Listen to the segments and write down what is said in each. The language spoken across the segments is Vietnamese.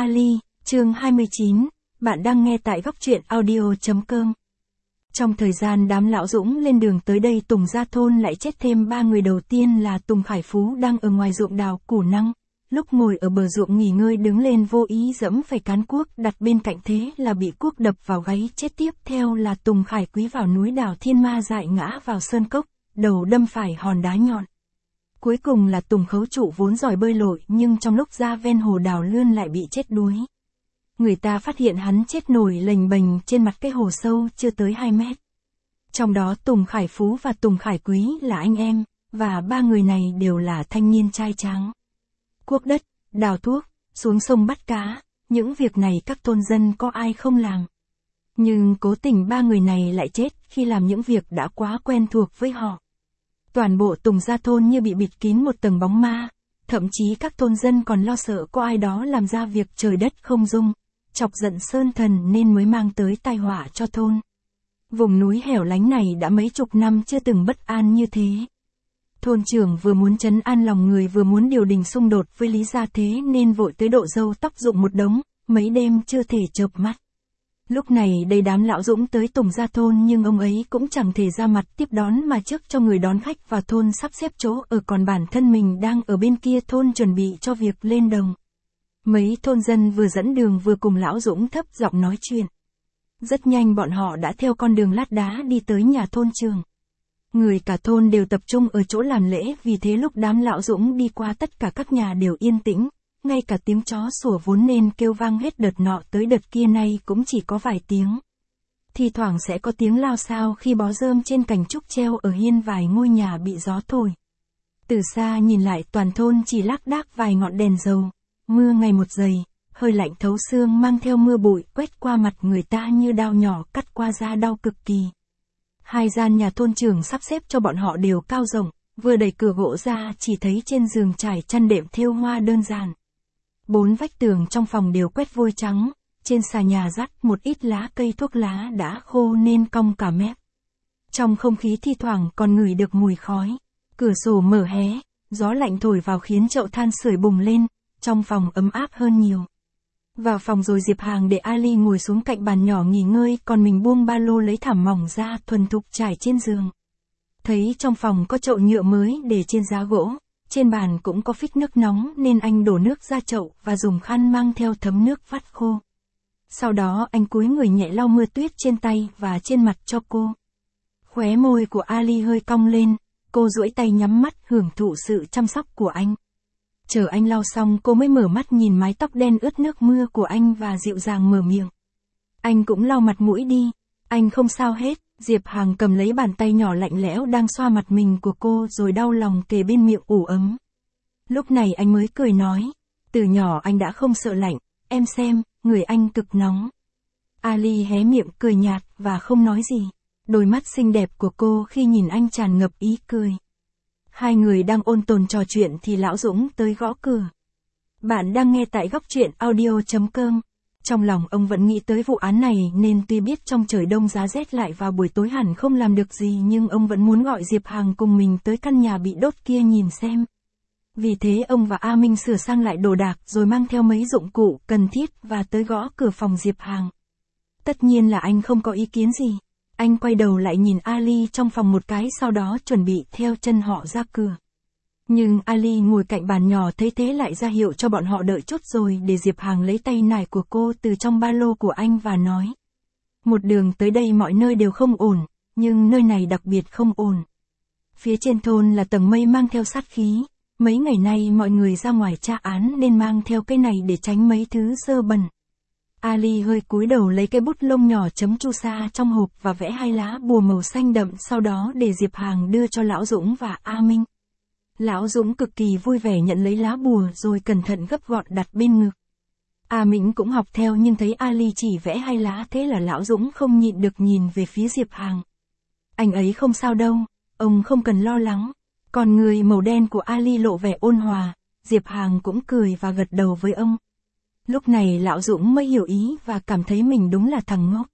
Ali, chương 29, bạn đang nghe tại góc truyện audio.com. Trong thời gian đám lão Dũng lên đường tới đây, Tùng Gia Thôn lại chết thêm 3 người. Đầu tiên là Tùng Khải Phú đang ở ngoài ruộng đào củ năng. Lúc ngồi ở bờ ruộng nghỉ ngơi đứng lên vô ý dẫm phải cán cuốc đặt bên cạnh, thế là bị cuốc đập vào gáy chết. Tiếp theo là Tùng Khải Quý vào núi đào Thiên Ma dại ngã vào sơn cốc, đầu đâm phải hòn đá nhọn. Cuối cùng là Tùng Khấu Trụ vốn giỏi bơi lội nhưng trong lúc ra ven hồ đào lươn lại bị chết đuối. Người ta phát hiện hắn chết nổi lềnh bềnh trên mặt cái hồ sâu chưa tới 2 mét. Trong đó Tùng Khải Phú và Tùng Khải Quý là anh em, và 3 người này đều là thanh niên trai tráng. Cuốc đất, đào thuốc, xuống sông bắt cá, những việc này các thôn dân có ai không làm. Nhưng cố tình 3 người này lại chết khi làm những việc đã quá quen thuộc với họ. Toàn bộ Tùng Gia Thôn như bị bịt kín một tầng bóng ma, thậm chí các thôn dân còn lo sợ có ai đó làm ra việc trời đất không dung, chọc giận sơn thần nên mới mang tới tai họa cho thôn. Vùng núi hẻo lánh này đã mấy chục năm chưa từng bất an như thế. Thôn trưởng vừa muốn trấn an lòng người vừa muốn điều đình xung đột với Lý Gia, thế nên vội tới độ râu tóc rụng một đống, mấy đêm chưa thể chợp mắt. Lúc này đầy đám lão Dũng tới Tùng Gia Thôn nhưng ông ấy cũng chẳng thể ra mặt tiếp đón mà trước cho người đón khách vào thôn sắp xếp chỗ ở, còn bản thân mình đang ở bên kia thôn chuẩn bị cho việc lên đồng. Mấy thôn dân vừa dẫn đường vừa cùng lão Dũng thấp giọng nói chuyện. Rất nhanh bọn họ đã theo con đường lát đá đi tới nhà thôn trưởng. Người cả thôn đều tập trung ở chỗ làm lễ, vì thế lúc đám lão Dũng đi qua tất cả các nhà đều yên tĩnh, ngay cả tiếng chó sủa vốn nên kêu vang hết đợt nọ tới đợt kia nay cũng chỉ có vài tiếng. Thi thoảng sẽ có tiếng lao xao khi bó rơm trên cành trúc treo ở hiên vài ngôi nhà bị gió thổi. Từ xa nhìn lại toàn thôn chỉ lác đác vài ngọn đèn dầu, mưa ngày một dày, hơi lạnh thấu xương mang theo mưa bụi quét qua mặt người ta như đao nhỏ cắt qua da đau cực kỳ. 2 gian nhà thôn trưởng sắp xếp cho bọn họ đều cao rộng, vừa đẩy cửa gỗ ra chỉ thấy trên giường trải chăn đệm thêu hoa đơn giản. 4 vách tường trong phòng đều quét vôi trắng, trên xà nhà rắc một ít lá cây thuốc lá đã khô nên cong cả mép. Trong không khí thi thoảng còn ngửi được mùi khói, cửa sổ mở hé, gió lạnh thổi vào khiến chậu than sưởi bùng lên, trong phòng ấm áp hơn nhiều. Vào phòng rồi Diệp Hàng để Ali ngồi xuống cạnh bàn nhỏ nghỉ ngơi, còn mình buông ba lô lấy thảm mỏng ra thuần thục trải trên giường. Thấy trong phòng có chậu nhựa mới để trên giá gỗ, trên bàn cũng có phích nước nóng nên anh đổ nước ra chậu và dùng khăn mang theo thấm nước vắt khô. Sau đó anh cúi người nhẹ lau mưa tuyết trên tay và trên mặt cho cô. Khóe môi của Ali hơi cong lên, cô duỗi tay nhắm mắt hưởng thụ sự chăm sóc của anh. Chờ anh lau xong cô mới mở mắt nhìn mái tóc đen ướt nước mưa của anh và dịu dàng mở miệng. Anh cũng lau mặt mũi đi, anh không sao hết. Diệp Hàng cầm lấy bàn tay nhỏ lạnh lẽo đang xoa mặt mình của cô rồi đau lòng kề bên miệng ủ ấm. Lúc này anh mới cười nói, từ nhỏ anh đã không sợ lạnh, em xem, người anh cực nóng. Ali hé miệng cười nhạt và không nói gì. Đôi mắt xinh đẹp của cô khi nhìn anh tràn ngập ý cười. 2 người đang ôn tồn trò chuyện thì lão Dũng tới gõ cửa. Bạn đang nghe tại góc truyện audio.com. Trong lòng ông vẫn nghĩ tới vụ án này nên tuy biết trong trời đông giá rét lại vào buổi tối hẳn không làm được gì, nhưng ông vẫn muốn gọi Diệp Hàng cùng mình tới căn nhà bị đốt kia nhìn xem. Vì thế ông và A Minh sửa sang lại đồ đạc rồi mang theo mấy dụng cụ cần thiết và tới gõ cửa phòng Diệp Hàng. Tất nhiên là anh không có ý kiến gì. Anh quay đầu lại nhìn Ali trong phòng một cái, sau đó chuẩn bị theo chân họ ra cửa. Nhưng Ali ngồi cạnh bàn nhỏ thấy thế lại ra hiệu cho bọn họ đợi chút rồi để Diệp Hàng lấy tay nải của cô từ trong ba lô của anh và nói. Một đường tới đây mọi nơi đều không ổn, nhưng nơi này đặc biệt không ổn. Phía trên thôn là tầng mây mang theo sát khí, mấy ngày nay mọi người ra ngoài tra án nên mang theo cái này để tránh mấy thứ dơ bẩn. Ali hơi cúi đầu lấy cái bút lông nhỏ chấm chu sa trong hộp và vẽ 2 lá bùa màu xanh đậm, sau đó để Diệp Hàng đưa cho lão Dũng và A Minh. Lão Dũng cực kỳ vui vẻ nhận lấy lá bùa rồi cẩn thận gấp gọn đặt bên ngực. A Minh cũng học theo nhưng thấy Ali chỉ vẽ 2 lá thế là lão Dũng không nhịn được nhìn về phía Diệp Hàng. Anh ấy không sao đâu, ông không cần lo lắng. Còn người màu đen của Ali lộ vẻ ôn hòa, Diệp Hàng cũng cười và gật đầu với ông. Lúc này lão Dũng mới hiểu ý và cảm thấy mình đúng là thằng ngốc.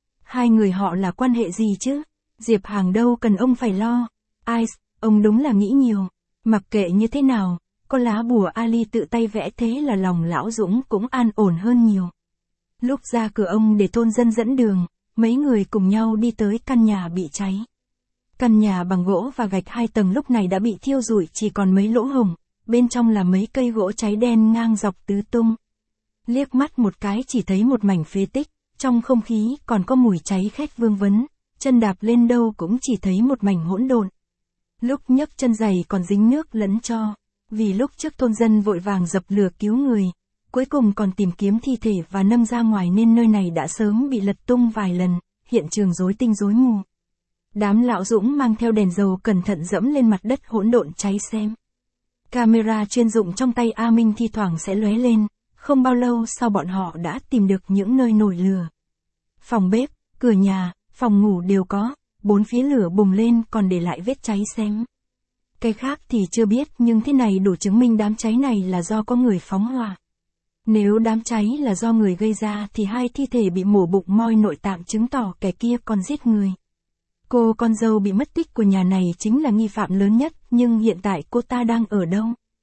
2 người họ là quan hệ gì chứ? Diệp Hàng đâu cần ông phải lo. Ice, ông đúng là nghĩ nhiều. Mặc kệ như thế nào, có lá bùa Ali tự tay vẽ thế là lòng lão Dũng cũng an ổn hơn nhiều. Lúc ra cửa ông để thôn dân dẫn đường, mấy người cùng nhau đi tới căn nhà bị cháy. Căn nhà bằng gỗ và gạch 2 tầng lúc này đã bị thiêu rụi chỉ còn mấy lỗ hổng, bên trong là mấy cây gỗ cháy đen ngang dọc tứ tung. Liếc mắt một cái chỉ thấy một mảnh phế tích, trong không khí còn có mùi cháy khét vương vấn, chân đạp lên đâu cũng chỉ thấy một mảnh hỗn độn. Lúc nhấc chân giày còn dính nước lẫn tro, vì lúc trước thôn dân vội vàng dập lửa cứu người, cuối cùng còn tìm kiếm thi thể và nâng ra ngoài nên nơi này đã sớm bị lật tung vài lần, hiện trường rối tinh rối mù. Đám lão Dũng mang theo đèn dầu cẩn thận dẫm lên mặt đất hỗn độn cháy xem. Camera chuyên dụng trong tay A Minh thi thoảng sẽ lóe lên, không bao lâu sau bọn họ đã tìm được những nơi nổi lửa. Phòng bếp, cửa nhà, phòng ngủ đều có, 4 phía lửa bùng lên còn để lại vết cháy xem. Cái khác thì chưa biết nhưng thế này đủ chứng minh đám cháy này là do có người phóng hỏa. Nếu đám cháy là do người gây ra thì 2 thi thể bị mổ bụng moi nội tạng chứng tỏ kẻ kia còn giết người. Cô con dâu bị mất tích của nhà này chính là nghi phạm lớn nhất, nhưng hiện tại cô ta đang ở đâu?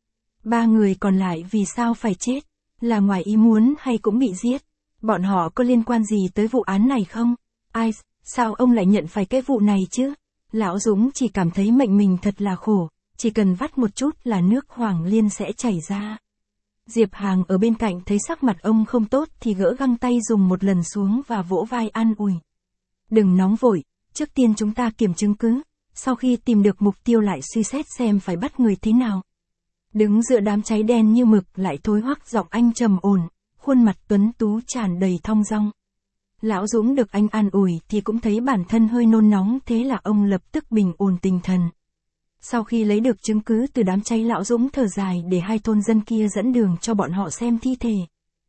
3 người còn lại vì sao phải chết? Là ngoài ý muốn hay cũng bị giết? Bọn họ có liên quan gì tới vụ án này không? Ai, sao ông lại nhận phải cái vụ này chứ? Lão Dũng chỉ cảm thấy mệnh mình thật là khổ, chỉ cần vắt một chút là nước Hoàng Liên sẽ chảy ra. Diệp Hàng ở bên cạnh thấy sắc mặt ông không tốt thì gỡ găng tay dùng một lần xuống và vỗ vai an ủi. Đừng nóng vội, trước tiên chúng ta kiểm chứng cứ, sau khi tìm được mục tiêu lại suy xét xem phải bắt người thế nào. Đứng giữa đám cháy đen như mực lại thối hoắc giọng anh trầm ổn, khuôn mặt tuấn tú tràn đầy thong dong. Lão Dũng được anh an ủi thì cũng thấy bản thân hơi nôn nóng, thế là ông lập tức bình ổn tinh thần. Sau khi lấy được chứng cứ từ đám cháy, lão Dũng thở dài để 2 thôn dân kia dẫn đường cho bọn họ xem thi thể.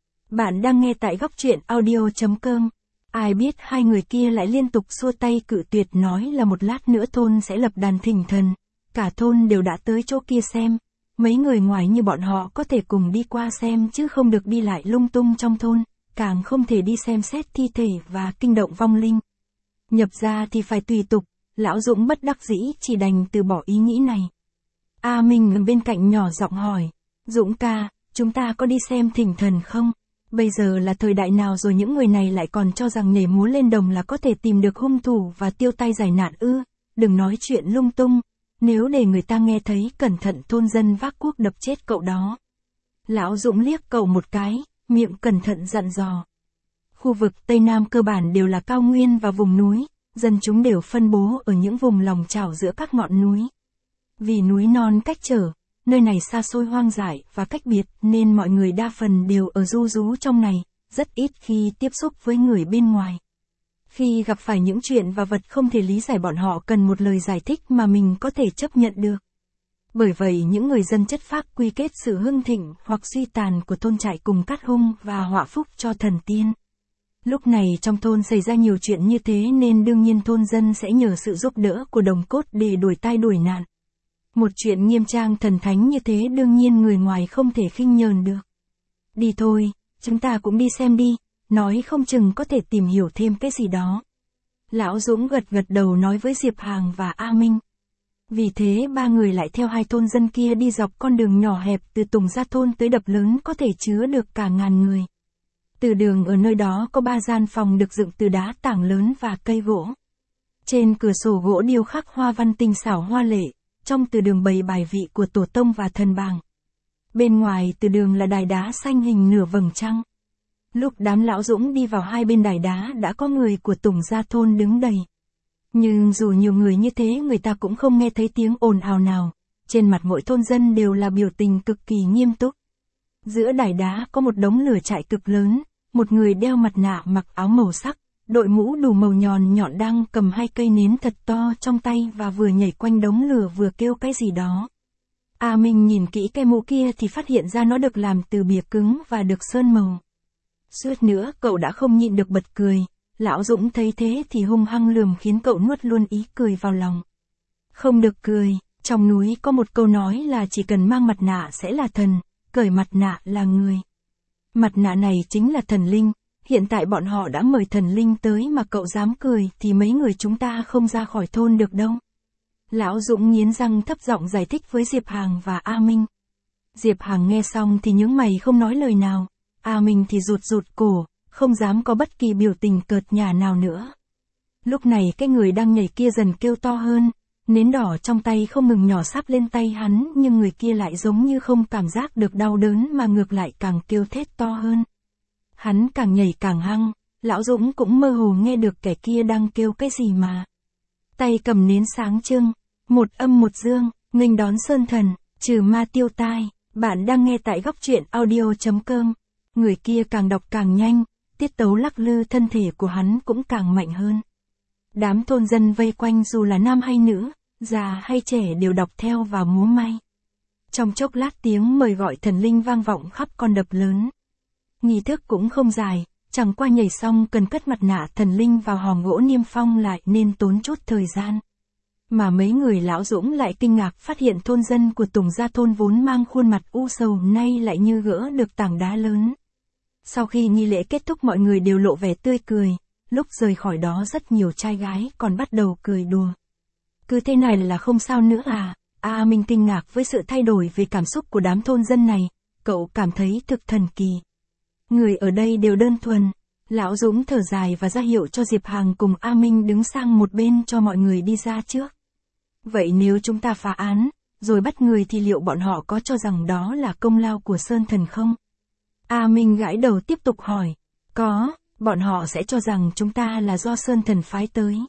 Bạn đang nghe tại góc truyện audio.com. Ai biết 2 người kia lại liên tục xua tay cự tuyệt, nói là một lát nữa thôn sẽ lập đàn thỉnh thần. Cả thôn đều đã tới chỗ kia xem. Mấy người ngoài như bọn họ có thể cùng đi qua xem chứ không được đi lại lung tung trong thôn, càng không thể đi xem xét thi thể và kinh động vong linh. Nhập gia thì phải tùy tục, lão Dũng bất đắc dĩ chỉ đành từ bỏ ý nghĩ này. A Minh ở bên cạnh nhỏ giọng hỏi, Dũng ca, chúng ta có đi xem thỉnh thần không? Bây giờ là thời đại nào rồi những người này lại còn cho rằng nhảy múa lên đồng là có thể tìm được hung thủ và tiêu tay giải nạn ư? Đừng nói chuyện lung tung, nếu để người ta nghe thấy cẩn thận thôn dân vác cuốc đập chết cậu đó. Lão Dũng liếc cậu một cái, miệng cẩn thận dặn dò. Khu vực Tây Nam cơ bản đều là cao nguyên và vùng núi, dân chúng đều phân bố ở những vùng lòng chảo giữa các ngọn núi. Vì núi non cách trở, nơi này xa xôi hoang dại và cách biệt nên mọi người đa phần đều ở ru rú trong này, rất ít khi tiếp xúc với người bên ngoài. Khi gặp phải những chuyện và vật không thể lý giải, bọn họ cần một lời giải thích mà mình có thể chấp nhận được. Bởi vậy những người dân chất phác quy kết sự hưng thịnh hoặc suy tàn của thôn trại cùng cát hung và họa phúc cho thần tiên. Lúc này trong thôn xảy ra nhiều chuyện như thế nên đương nhiên thôn dân sẽ nhờ sự giúp đỡ của đồng cốt để đuổi tai đuổi nạn. Một chuyện nghiêm trang thần thánh như thế đương nhiên người ngoài không thể khinh nhờn được. Đi thôi, chúng ta cũng đi xem đi, nói không chừng có thể tìm hiểu thêm cái gì đó. Lão Dũng gật gật đầu nói với Diệp Hàng và A Minh. Vì thế 3 người lại theo 2 thôn dân kia đi dọc con đường nhỏ hẹp từ Tùng Gia thôn tới đập lớn có thể chứa được cả ngàn người. Từ đường ở nơi đó có 3 gian phòng được dựng từ đá tảng lớn và cây gỗ. Trên cửa sổ gỗ điêu khắc hoa văn tinh xảo hoa lệ, trong từ đường bày bài vị của tổ tông và thần bàng. Bên ngoài từ đường là đài đá xanh hình nửa vầng trăng. Lúc đám lão Dũng đi vào 2 bên đài đá đã có người của Tùng Gia thôn đứng đầy. Nhưng dù nhiều người như thế người ta cũng không nghe thấy tiếng ồn ào nào, trên mặt mỗi thôn dân đều là biểu tình cực kỳ nghiêm túc. Giữa đài đá có một đống lửa trại cực lớn, một người đeo mặt nạ mặc áo màu sắc, đội mũ đủ màu nhọn nhọn đang cầm 2 cây nến thật to trong tay và vừa nhảy quanh đống lửa vừa kêu cái gì đó. A Minh nhìn kỹ cái mũ kia thì phát hiện ra nó được làm từ bìa cứng và được sơn màu. Suýt nữa cậu đã không nhịn được bật cười, lão Dũng thấy thế thì hung hăng lườm khiến cậu nuốt luôn ý cười vào lòng. Không được cười, trong núi có một câu nói là chỉ cần mang mặt nạ sẽ là thần, cởi mặt nạ là người. Mặt nạ này chính là thần linh, hiện tại bọn họ đã mời thần linh tới mà cậu dám cười thì mấy người chúng ta không ra khỏi thôn được đâu. Lão Dũng nghiến răng thấp giọng giải thích với Diệp Hàng và A Minh. Diệp Hằng nghe xong thì nhướng mày không nói lời nào. A Minh thì rụt rụt cổ, không dám có bất kỳ biểu tình cợt nhả nào nữa. Lúc này cái người đang nhảy kia dần kêu to hơn, nến đỏ trong tay không ngừng nhỏ sáp lên tay hắn, nhưng người kia lại giống như không cảm giác được đau đớn mà ngược lại càng kêu thét to hơn. Hắn càng nhảy càng hăng, Lão Dũng cũng mơ hồ nghe được kẻ kia đang kêu cái gì mà. Tay cầm nến sáng trưng, một âm một dương, nghênh đón sơn thần, trừ ma tiêu tai. Bạn đang nghe tại góc truyện audio.com. Người kia càng đọc càng nhanh, tiết tấu lắc lư thân thể của hắn cũng càng mạnh hơn. Đám thôn dân vây quanh dù là nam hay nữ, già hay trẻ đều đọc theo và múa may. Trong chốc lát tiếng mời gọi thần linh vang vọng khắp con đập lớn. Nghi thức cũng không dài, chẳng qua nhảy xong cần cất mặt nạ thần linh vào hòm gỗ niêm phong lại nên tốn chút thời gian. Mà mấy người Lão Dũng lại kinh ngạc phát hiện thôn dân của Tùng Gia Thôn vốn mang khuôn mặt u sầu nay lại như gỡ được tảng đá lớn. Sau khi nghi lễ kết thúc mọi người đều lộ vẻ tươi cười, lúc rời khỏi đó rất nhiều trai gái còn bắt đầu cười đùa. Cứ thế này là không sao nữa à? A Minh kinh ngạc với sự thay đổi về cảm xúc của đám thôn dân này, cậu cảm thấy thực thần kỳ. Người ở đây đều đơn thuần. Lão Dũng thở dài và ra hiệu cho Diệp Hằng cùng A Minh đứng sang một bên cho mọi người đi ra trước. Vậy nếu chúng ta phá án, rồi bắt người thì liệu bọn họ có cho rằng đó là công lao của Sơn Thần không? A Minh gãi đầu tiếp tục hỏi. Có, bọn họ sẽ cho rằng chúng ta là do Sơn Thần phái tới.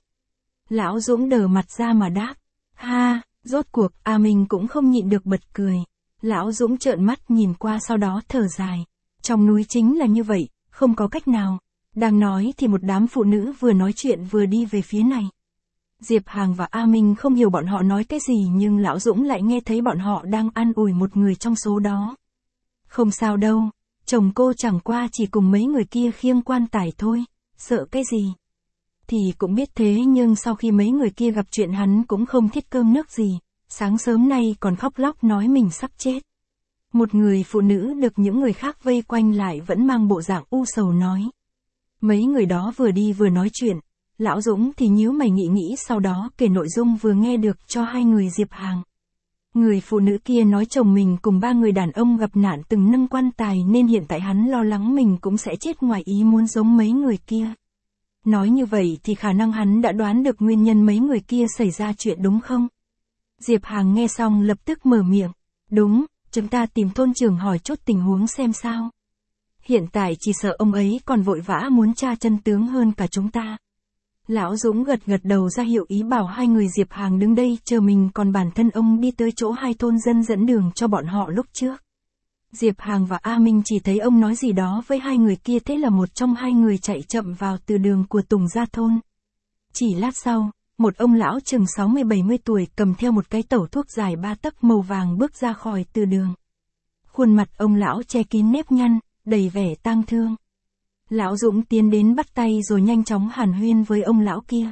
Lão Dũng đờ mặt ra mà đáp. Ha, rốt cuộc A Minh cũng không nhịn được bật cười. Lão Dũng trợn mắt nhìn qua sau đó thở dài. Trong núi chính là như vậy, không có cách nào. Đang nói thì một đám phụ nữ vừa nói chuyện vừa đi về phía này. Diệp Hằng và A Minh không hiểu bọn họ nói cái gì nhưng Lão Dũng lại nghe thấy bọn họ đang an ủi một người trong số đó. Không sao đâu, chồng cô chẳng qua chỉ cùng mấy người kia khiêng quan tài thôi, sợ cái gì. Thì cũng biết thế nhưng sau khi mấy người kia gặp chuyện hắn cũng không thiết cơm nước gì, sáng sớm nay còn khóc lóc nói mình sắp chết. Một người phụ nữ được những người khác vây quanh lại vẫn mang bộ dạng u sầu nói. Mấy người đó vừa đi vừa nói chuyện, Lão Dũng thì nhíu mày nghĩ sau đó kể nội dung vừa nghe được cho hai người Diệp Hằng. Người phụ nữ kia nói chồng mình cùng ba người đàn ông gặp nạn từng nâng quan tài nên hiện tại hắn lo lắng mình cũng sẽ chết ngoài ý muốn giống mấy người kia. Nói như vậy thì khả năng hắn đã đoán được nguyên nhân mấy người kia xảy ra chuyện đúng không? Diệp Hằng nghe xong lập tức mở miệng. Đúng, chúng ta tìm thôn trưởng hỏi chốt tình huống xem sao. Hiện tại chỉ sợ ông ấy còn vội vã muốn tra chân tướng hơn cả chúng ta. Lão Dũng gật đầu ra hiệu ý bảo hai người Diệp Hằng đứng đây chờ mình còn bản thân ông đi tới chỗ hai thôn dân dẫn đường cho bọn họ lúc trước. Diệp Hằng và A Minh chỉ thấy ông nói gì đó với hai người kia thế là một trong hai người chạy chậm vào từ đường của Tùng Gia Thôn. Chỉ lát sau, một ông lão chừng 60-70 tuổi cầm theo một cái tẩu thuốc dài 3 tấc màu vàng bước ra khỏi từ đường. Khuôn mặt ông lão che kín nếp nhăn, đầy vẻ tang thương. Lão Dũng tiến đến bắt tay rồi nhanh chóng hàn huyên với ông lão kia.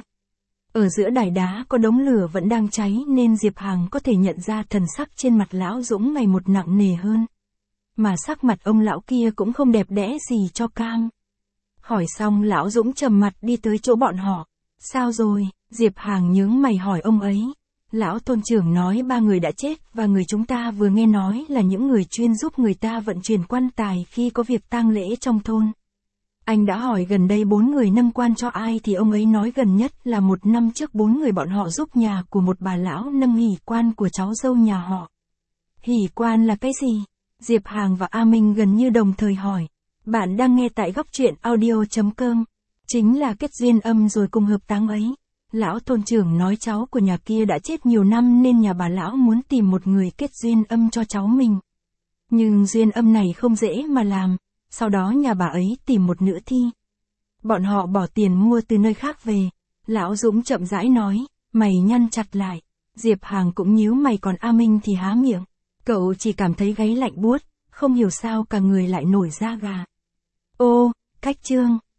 Ở giữa đài đá có đống lửa vẫn đang cháy nên Diệp Hằng có thể nhận ra thần sắc trên mặt lão Dũng ngày một nặng nề hơn. Mà sắc mặt ông lão kia cũng không đẹp đẽ gì cho cam. Hỏi xong lão Dũng trầm mặt đi tới chỗ bọn họ. Sao rồi? Diệp Hằng nhướng mày hỏi ông ấy. Lão thôn trưởng nói 3 người đã chết và người chúng ta vừa nghe nói là những người chuyên giúp người ta vận chuyển quan tài khi có việc tang lễ trong thôn. Anh đã hỏi gần đây 4 người nâng quan cho ai thì ông ấy nói gần nhất là 1 năm trước 4 người bọn họ giúp nhà của một bà lão nâng hỷ quan của cháu dâu nhà họ. Hỷ quan là cái gì? Diệp Hằng và A Minh gần như đồng thời hỏi. Bạn đang nghe tại góc truyện audio.com. Chính là kết duyên âm rồi cùng hợp táng ấy. Lão thôn trưởng nói cháu của nhà kia đã chết nhiều năm nên nhà bà lão muốn tìm một người kết duyên âm cho cháu mình. Nhưng duyên âm này không dễ mà làm. Sau đó nhà bà ấy tìm một nữ thi. Bọn họ bỏ tiền mua từ nơi khác về. Lão Dũng chậm rãi nói, mày nhăn chặt lại. Diệp Hằng cũng nhíu mày còn A Minh thì há miệng. Cậu chỉ cảm thấy gáy lạnh buốt, không hiểu sao cả người lại nổi da gà. Ô, cách chương.